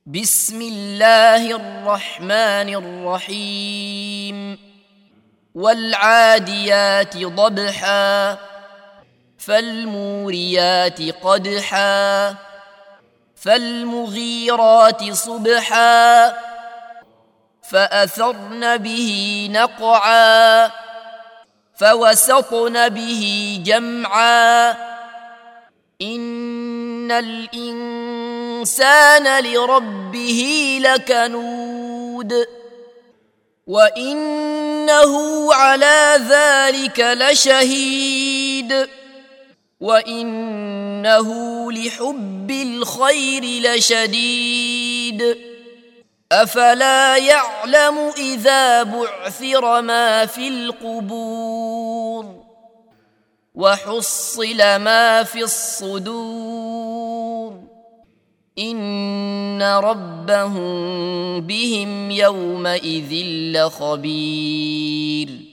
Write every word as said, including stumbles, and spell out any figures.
بسم الله الرحمن الرحيم والعاديات ضبحا فالموريات قدحا فالمغيرات صبحا فأثرن به نقعا فوسطن به جمعا إن الإنسان لربه لكنود وإنه على ذلك لشهيد وإنه لحب الخير لشديد أفلا يعلم إذا بعثر ما في القبور وحصل ما في الصدور إن ربهم بهم يومئذ لخبير.